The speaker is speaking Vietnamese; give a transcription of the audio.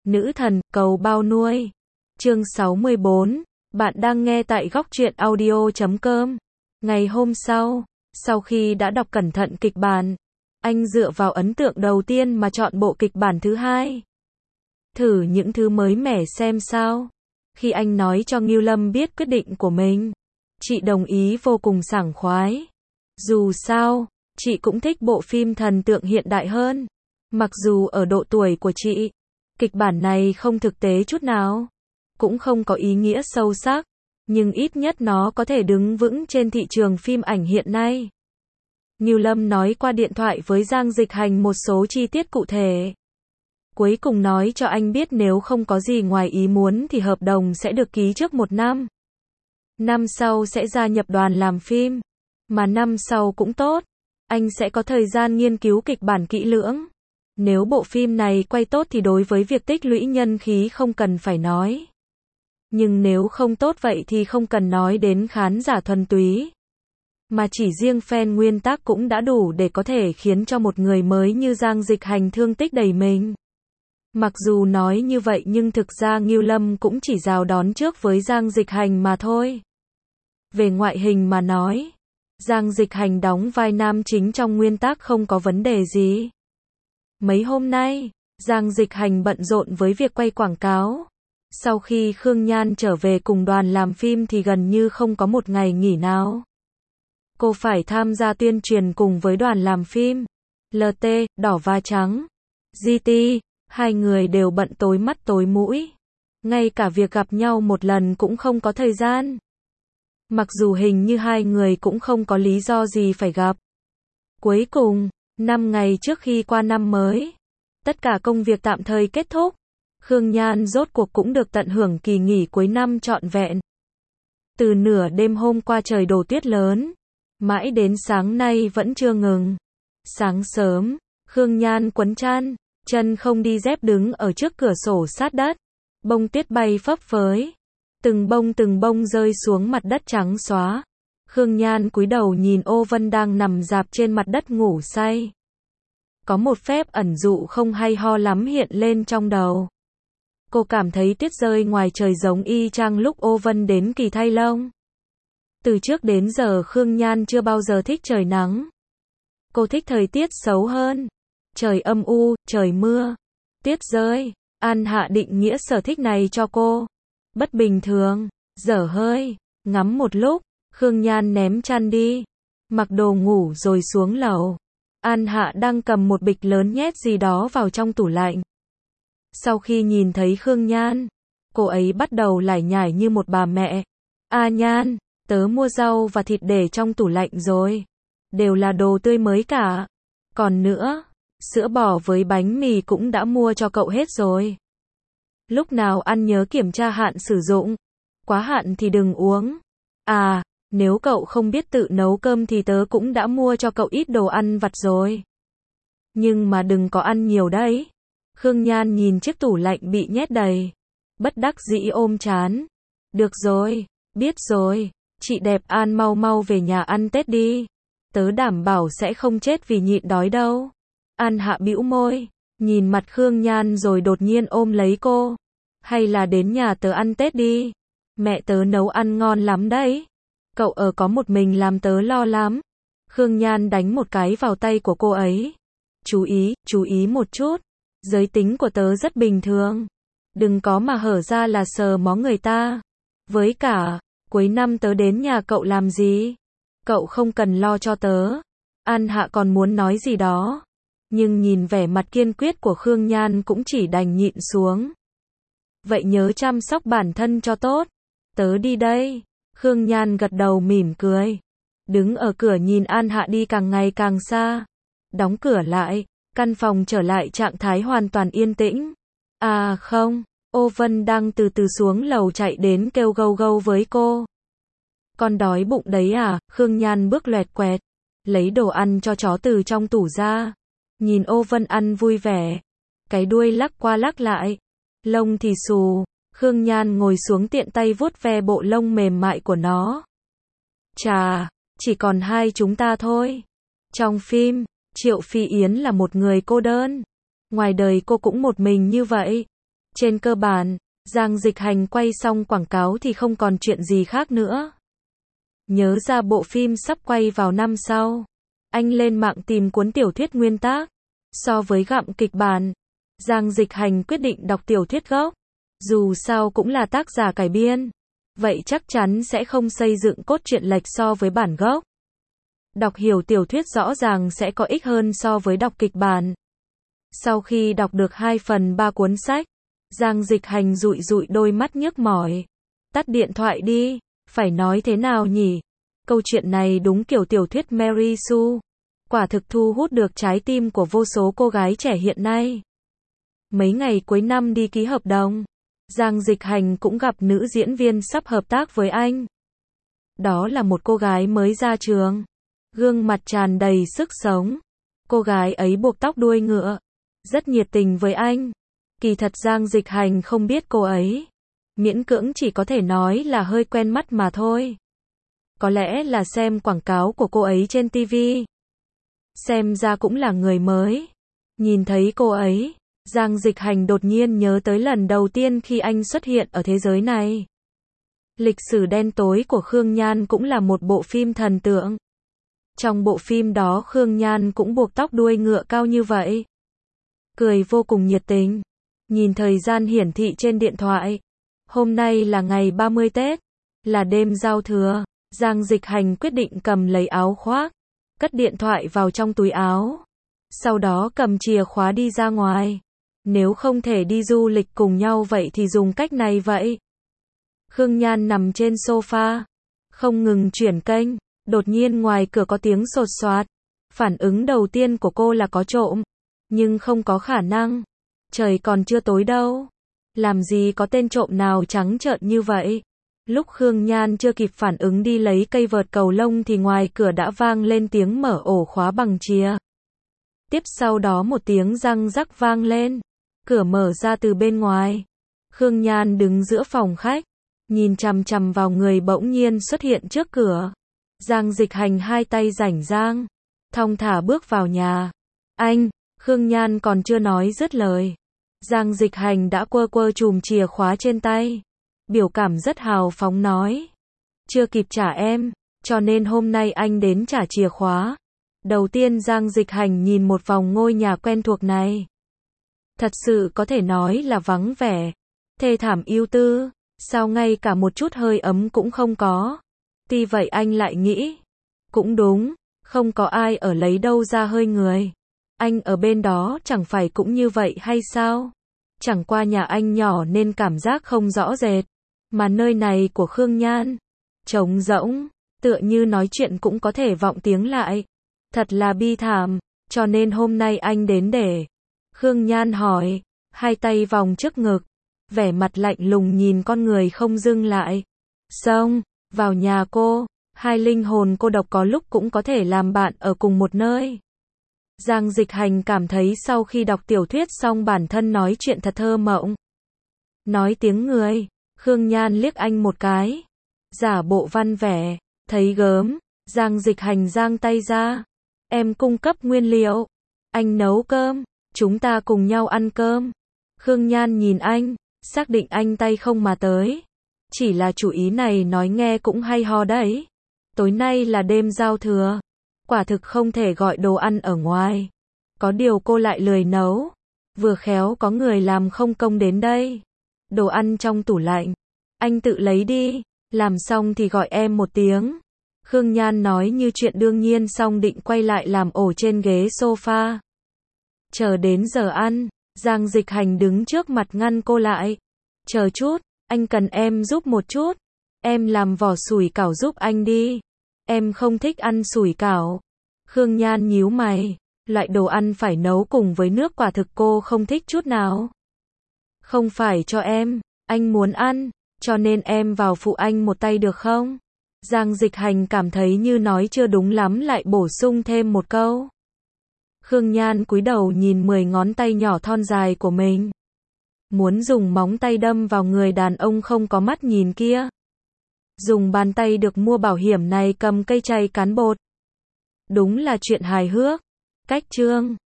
Nữ thần, cầu bao nuôi. Chương 64. Bạn đang nghe tại góc truyện audio.com. Ngày hôm sau khi đã đọc cẩn thận kịch bản, anh dựa vào ấn tượng đầu tiên mà chọn bộ kịch bản thứ hai. Thử những thứ mới mẻ xem sao. Khi anh nói cho Ngưu Lâm biết quyết định của mình, chị đồng ý vô cùng sảng khoái. Dù sao, chị cũng thích bộ phim thần tượng hiện đại hơn. Mặc dù ở độ tuổi của chị, kịch bản này không thực tế chút nào, cũng không có ý nghĩa sâu sắc, nhưng ít nhất nó có thể đứng vững trên thị trường phim ảnh hiện nay. Ngưu Lâm nói qua điện thoại với Giang Dịch Hành một số chi tiết cụ thể. Cuối cùng nói cho anh biết nếu không có gì ngoài ý muốn thì hợp đồng sẽ được ký trước 1 năm. Năm sau sẽ gia nhập đoàn làm phim. Mà năm sau cũng tốt. Anh sẽ có thời gian nghiên cứu kịch bản kỹ lưỡng. Nếu bộ phim này quay tốt thì đối với việc tích lũy nhân khí không cần phải nói. Nhưng nếu không tốt vậy thì không cần nói đến khán giả thuần túy. Mà chỉ riêng fan nguyên tác cũng đã đủ để có thể khiến cho một người mới như Giang Dịch Hành thương tích đầy mình. Mặc dù nói như vậy nhưng thực ra Ngưu Lâm cũng chỉ chào đón trước với Giang Dịch Hành mà thôi. Về ngoại hình mà nói, Giang Dịch Hành đóng vai nam chính trong nguyên tác không có vấn đề gì. Mấy hôm nay, Giang Dịch Hành bận rộn với việc quay quảng cáo. Sau khi Khương Nhan trở về cùng đoàn làm phim thì gần như không có một ngày nghỉ nào. Cô phải tham gia tuyên truyền cùng với đoàn làm phim. LT, Đỏ và Trắng, GT, hai người đều bận tối mắt tối mũi. Ngay cả việc gặp nhau một lần cũng không có thời gian. Mặc dù hình như hai người cũng không có lý do gì phải gặp. Cuối cùng, 5 ngày trước khi qua năm mới, tất cả công việc tạm thời kết thúc. Khương Nhan rốt cuộc cũng được tận hưởng kỳ nghỉ cuối năm trọn vẹn. Từ nửa đêm hôm qua trời đổ tuyết lớn, mãi đến sáng nay vẫn chưa ngừng. Sáng sớm, Khương Nhan quấn chăn, chân không đi dép đứng ở trước cửa sổ sát đất. Bông tuyết bay phấp phới. Từng bông rơi xuống mặt đất trắng xóa. Khương Nhan cúi đầu nhìn Ô Vân đang nằm rạp trên mặt đất ngủ say. Có một phép ẩn dụ không hay ho lắm hiện lên trong đầu. Cô cảm thấy tuyết rơi ngoài trời giống y chang lúc Ô Vân đến kỳ thay lông. Từ trước đến giờ Khương Nhan chưa bao giờ thích trời nắng. Cô thích thời tiết xấu hơn. Trời âm u, trời mưa, tuyết rơi. An Hạ định nghĩa sở thích này cho cô. Bất bình thường, dở hơi, ngắm một lúc, Khương Nhan ném chăn đi, mặc đồ ngủ rồi xuống lầu. An Hạ đang cầm một bịch lớn nhét gì đó vào trong tủ lạnh. Sau khi nhìn thấy Khương Nhan, cô ấy bắt đầu lải nhải như một bà mẹ. Nhan, tớ mua rau và thịt để trong tủ lạnh rồi. Đều là đồ tươi mới cả. Còn nữa, sữa bò với bánh mì cũng đã mua cho cậu hết rồi. Lúc nào ăn nhớ kiểm tra hạn sử dụng. Quá hạn thì đừng uống. Nếu cậu không biết tự nấu cơm thì tớ cũng đã mua cho cậu ít đồ ăn vặt rồi. Nhưng mà đừng có ăn nhiều đấy. Khương Nhan nhìn chiếc tủ lạnh bị nhét đầy. Bất đắc dĩ ôm trán. Được rồi, biết rồi. Chị đẹp An mau mau về nhà ăn Tết đi. Tớ đảm bảo sẽ không chết vì nhịn đói đâu. An Hạ bĩu môi, nhìn mặt Khương Nhan rồi đột nhiên ôm lấy cô. Hay là đến nhà tớ ăn Tết đi. Mẹ tớ nấu ăn ngon lắm đấy. Cậu ở có một mình làm tớ lo lắm. Khương Nhan đánh một cái vào tay của cô ấy. Chú ý một chút. Giới tính của tớ rất bình thường. Đừng có mà hở ra là sờ mó người ta. Với cả, cuối năm tớ đến nhà cậu làm gì? Cậu không cần lo cho tớ. An Hạ còn muốn nói gì đó. Nhưng nhìn vẻ mặt kiên quyết của Khương Nhan cũng chỉ đành nhịn xuống. Vậy nhớ chăm sóc bản thân cho tốt. Tớ đi đây. Khương Nhan gật đầu mỉm cười. Đứng ở cửa nhìn An Hạ đi càng ngày càng xa. Đóng cửa lại, căn phòng trở lại trạng thái hoàn toàn yên tĩnh. Không, Ô Vân đang từ từ xuống lầu chạy đến kêu gâu gâu với cô. Con đói bụng đấy à? Khương Nhan bước loẹt quẹt, lấy đồ ăn cho chó từ trong tủ ra. Nhìn Ô Vân ăn vui vẻ. Cái đuôi lắc qua lắc lại. Lông thì xù. Khương Nhan ngồi xuống tiện tay vuốt ve bộ lông mềm mại của nó. Chà, chỉ còn hai chúng ta thôi. Trong phim, Triệu Phi Yến là một người cô đơn. Ngoài đời cô cũng một mình như vậy. Trên cơ bản, Giang Dịch Hành quay xong quảng cáo thì không còn chuyện gì khác nữa. Nhớ ra bộ phim sắp quay vào năm sau. Anh lên mạng tìm cuốn tiểu thuyết nguyên tác. So với gặm kịch bản, Giang Dịch Hành quyết định đọc tiểu thuyết gốc. Dù sao cũng là tác giả cải biên. Vậy chắc chắn sẽ không xây dựng cốt truyện lệch so với bản gốc. Đọc hiểu tiểu thuyết rõ ràng sẽ có ích hơn so với đọc kịch bản. Sau khi đọc được 2/3 cuốn sách, Giang Dịch Hành dụi dụi đôi mắt nhức mỏi. Tắt điện thoại đi, phải nói thế nào nhỉ? Câu chuyện này đúng kiểu tiểu thuyết Mary Sue. Quả thực thu hút được trái tim của vô số cô gái trẻ hiện nay. Mấy ngày cuối năm đi ký hợp đồng, Giang Dịch Hành cũng gặp nữ diễn viên sắp hợp tác với anh. Đó là một cô gái mới ra trường. Gương mặt tràn đầy sức sống. Cô gái ấy buộc tóc đuôi ngựa. Rất nhiệt tình với anh. Kỳ thật Giang Dịch Hành không biết cô ấy. Miễn cưỡng chỉ có thể nói là hơi quen mắt mà thôi. Có lẽ là xem quảng cáo của cô ấy trên TV. Xem ra cũng là người mới. Nhìn thấy cô ấy, Giang Dịch Hành đột nhiên nhớ tới lần đầu tiên khi anh xuất hiện ở thế giới này. Lịch sử đen tối của Khương Nhan cũng là một bộ phim thần tượng. Trong bộ phim đó Khương Nhan cũng buộc tóc đuôi ngựa cao như vậy. Cười vô cùng nhiệt tình. Nhìn thời gian hiển thị trên điện thoại. Hôm nay là ngày 30 Tết. Là đêm giao thừa. Giang Dịch Hành quyết định cầm lấy áo khoác. Cất điện thoại vào trong túi áo. Sau đó cầm chìa khóa đi ra ngoài. Nếu không thể đi du lịch cùng nhau vậy thì dùng cách này vậy. Khương Nhan nằm trên sofa. Không ngừng chuyển kênh. Đột nhiên ngoài cửa có tiếng sột soạt. Phản ứng đầu tiên của cô là có trộm. Nhưng không có khả năng. Trời còn chưa tối đâu. Làm gì có tên trộm nào trắng trợn như vậy. Lúc Khương Nhan chưa kịp phản ứng đi lấy cây vợt cầu lông thì ngoài cửa đã vang lên tiếng mở ổ khóa bằng chìa. Tiếp sau đó một tiếng răng rắc vang lên. Cửa mở ra từ bên ngoài. Khương Nhan đứng giữa phòng khách. Nhìn chằm chằm vào người bỗng nhiên xuất hiện trước cửa. Giang Dịch Hành hai tay rảnh rang. Thong thả bước vào nhà. Anh, Khương Nhan còn chưa nói dứt lời. Giang Dịch Hành đã quơ quơ chùm chìa khóa trên tay. Biểu cảm rất hào phóng nói. Chưa kịp trả em, cho nên hôm nay anh đến trả chìa khóa. Đầu tiên Giang Dịch Hành nhìn một vòng ngôi nhà quen thuộc này. Thật sự có thể nói là vắng vẻ. Thê thảm ưu tư. Sao ngay cả một chút hơi ấm cũng không có. Tuy vậy anh lại nghĩ. Cũng đúng, không có ai ở lấy đâu ra hơi người. Anh ở bên đó chẳng phải cũng như vậy hay sao? Chẳng qua nhà anh nhỏ nên cảm giác không rõ rệt. Mà nơi này của Khương Nhan. Trống rỗng, tựa như nói chuyện cũng có thể vọng tiếng lại. Thật là bi thảm, cho nên hôm nay anh đến để. Khương Nhan hỏi, hai tay vòng trước ngực. Vẻ mặt lạnh lùng nhìn con người không dừng lại. Xong, vào nhà cô, hai linh hồn cô độc có lúc cũng có thể làm bạn ở cùng một nơi. Giang Dịch Hành cảm thấy sau khi đọc tiểu thuyết xong bản thân nói chuyện thật thơ mộng. Nói tiếng người, Khương Nhan liếc anh một cái. Giả bộ văn vẻ, thấy gớm, Giang Dịch Hành giang tay ra. Em cung cấp nguyên liệu, anh nấu cơm, chúng ta cùng nhau ăn cơm. Khương Nhan nhìn anh, xác định anh tay không mà tới. Chỉ là chủ ý này nói nghe cũng hay ho đấy. Tối nay là đêm giao thừa. Quả thực không thể gọi đồ ăn ở ngoài. Có điều cô lại lười nấu. Vừa khéo có người làm không công đến đây. Đồ ăn trong tủ lạnh. Anh tự lấy đi. Làm xong thì gọi em một tiếng. Khương Nhan nói như chuyện đương nhiên xong định quay lại làm ổ trên ghế sofa. Chờ đến giờ ăn, Giang Dịch Hành đứng trước mặt ngăn cô lại. Chờ chút, anh cần em giúp một chút. Em làm vỏ sủi cảo giúp anh đi. Em không thích ăn sủi cảo. Khương Nhan nhíu mày. Loại đồ ăn phải nấu cùng với nước quả thực cô không thích chút nào. Không phải cho em, anh muốn ăn, cho nên em vào phụ anh một tay được không? Giang Dịch Hành cảm thấy như nói chưa đúng lắm lại bổ sung thêm một câu. Khương Nhan cúi đầu nhìn 10 ngón tay nhỏ thon dài của mình. Muốn dùng móng tay đâm vào người đàn ông không có mắt nhìn kia. Dùng bàn tay được mua bảo hiểm này cầm cây chày cán bột. Đúng là chuyện hài hước. Cách chương